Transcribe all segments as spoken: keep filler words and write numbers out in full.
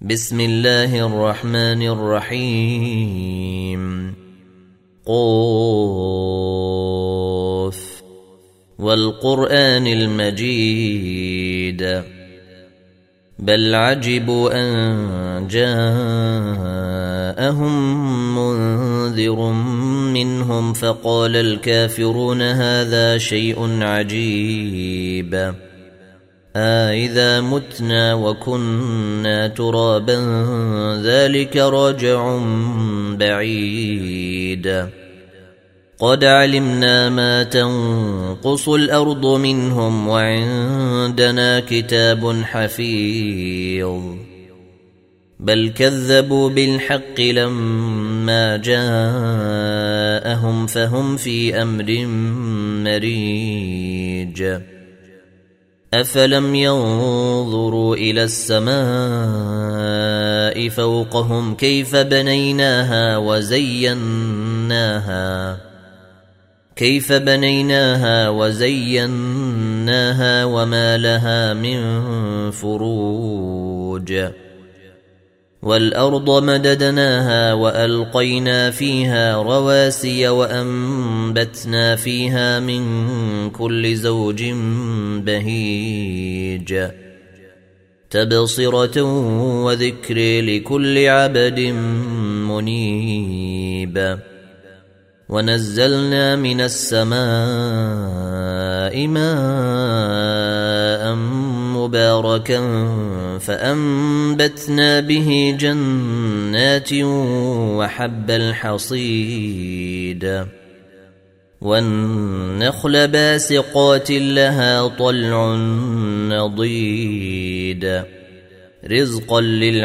بسم الله الرحمن الرحيم. قاف والقرآن المجيد بل عجبوا أن جاءهم منذر منهم فقال الكافرون هذا شيء عجيب أإذا متنا وكنا ترابا ذلك رجع بعيد قد علمنا ما تنقص الأرض منهم وعندنا كتاب حفيظ بل كذبوا بالحق لما جاءهم فهم في أمر مريج أفلم ينظروا إلى السماء فوقهم كيف بنيناها وزيناها كيف بنيناها وزيناها وما لها من فروج والأرض مددناها وألقينا فيها رواسي وأنبتنا فيها من كل زوج بهيج تبصرة وذكر لكل عبد منيب ونزلنا من السماء ماء مباركا فأنبتنا به جنات وحب الحصيد والنخل باسقات لها طلع نضيد رزقا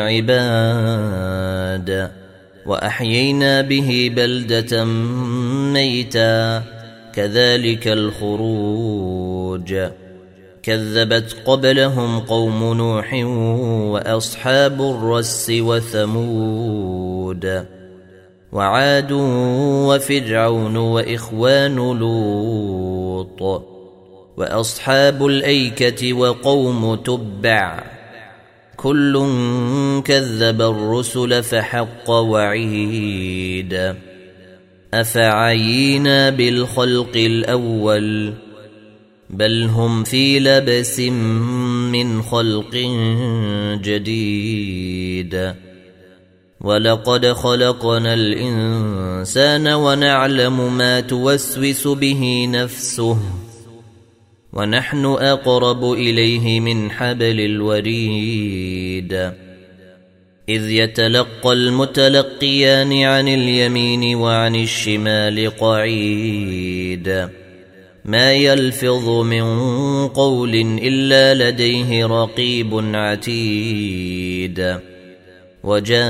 للعباد وأحيينا به بلدة ميتا كذلك الخروج كذبت قبلهم قوم نوح وأصحاب الرس وثمود وعاد وفرعون وإخوان لوط وأصحاب الأيكة وقوم تبع كل كذب الرسل فحق وعيد أفعينا بالخلق الأول بل هم في لبس من خلق جديد ولقد خلقنا الإنسان ونعلم ما توسوس به نفسه ونحن أقرب إليه من حبل الوريد إذ يتلقى المتلقيان عن اليمين وعن الشمال قعيد ما يلفظ من قول إلا لديه رقيب عتيد وجاء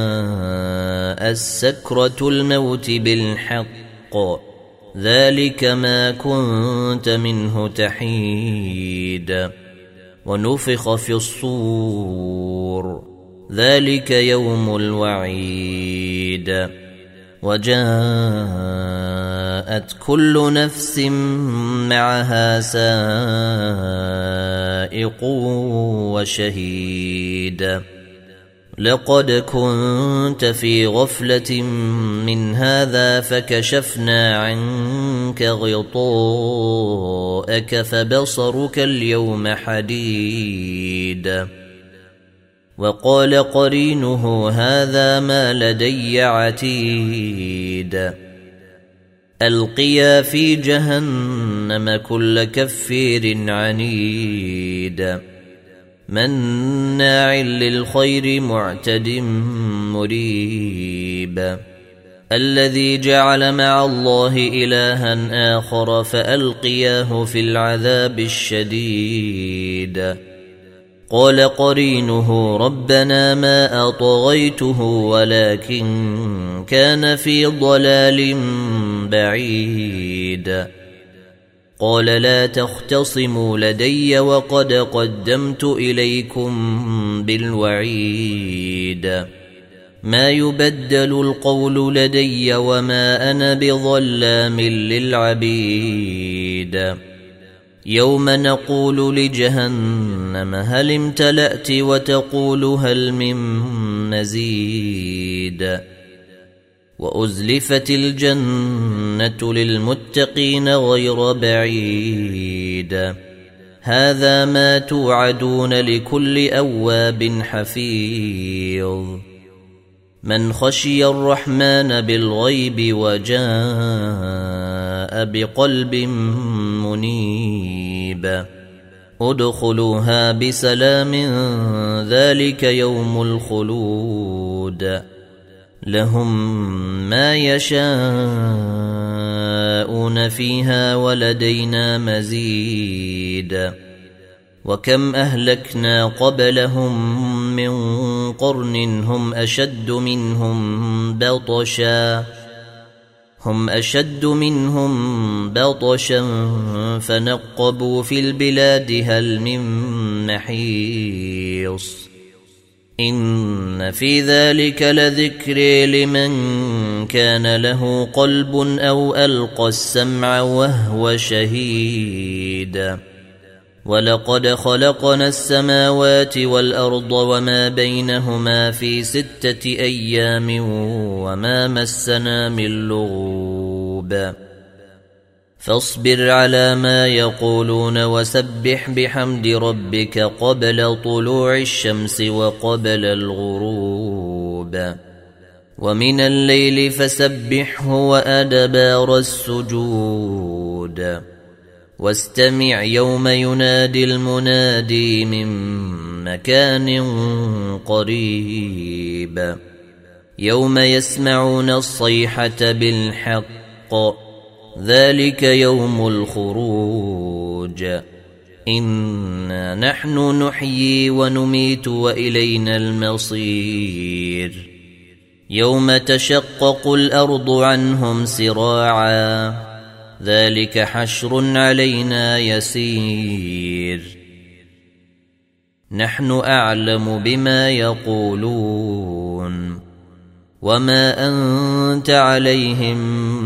السكرة الموت بالحق ذلك ما كنت منه تحيد ونفخ في الصور ذلك يوم الوعيد وجاءت كل نفس معها سائق وشهيد لقد كنت في غفلة من هذا فكشفنا عنك غطاءك فبصرك اليوم حديد وقال قرينه هذا ما لدي عتيد ألقيا في جهنم كل كفير عنيد مناع للخير معتد مريب الذي جعل مع الله إلها آخر فألقياه في العذاب الشديد قال قرينه ربنا ما أطغيته ولكن كان في ضلال بعيد قال لا تختصموا لدي وقد قدمت إليكم بالوعيد ما يبدل القول لدي وما أنا بظلام للعبيد يوم نقول لجهنم هل امتلأت وتقول هل من مزيد وأزلفت الجنة للمتقين غير بعيد هذا ما توعدون لكل أواب حفيظ من خشي الرحمن بالغيب وجاء بقلب منيب ادخلوها بسلام ذلك يوم الخلود لهم ما يشاءون فيها ولدينا مزيد وكم أهلكنا قبلهم من قرن هم أشد منهم بطشا هم أشد منهم بطشا فنقبوا في البلاد هل من محيص إن في ذلك لذكر لمن كان له قلب أو ألقى السمع وهو شهيد ولقد خلقنا السماوات والأرض وما بينهما في ستة أيام وما مسنا من لغوب فاصبر على ما يقولون وسبح بحمد ربك قبل طلوع الشمس وقبل الغروب ومن الليل فسبحه وأدبار السجود واستمع يوم ينادي المنادي من مكان قريب يوم يسمعون الصيحة بالحق ذلك يوم الخروج إنا نحن نحيي ونميت وإلينا المصير يوم تشقق الأرض عنهم سراعا ذلك حشر علينا يسير نحن أعلم بما يقولون وما أنت عليهم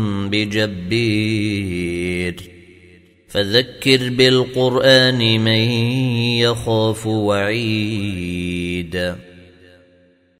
بجبير فذكر بالقرآن من يخاف وعيد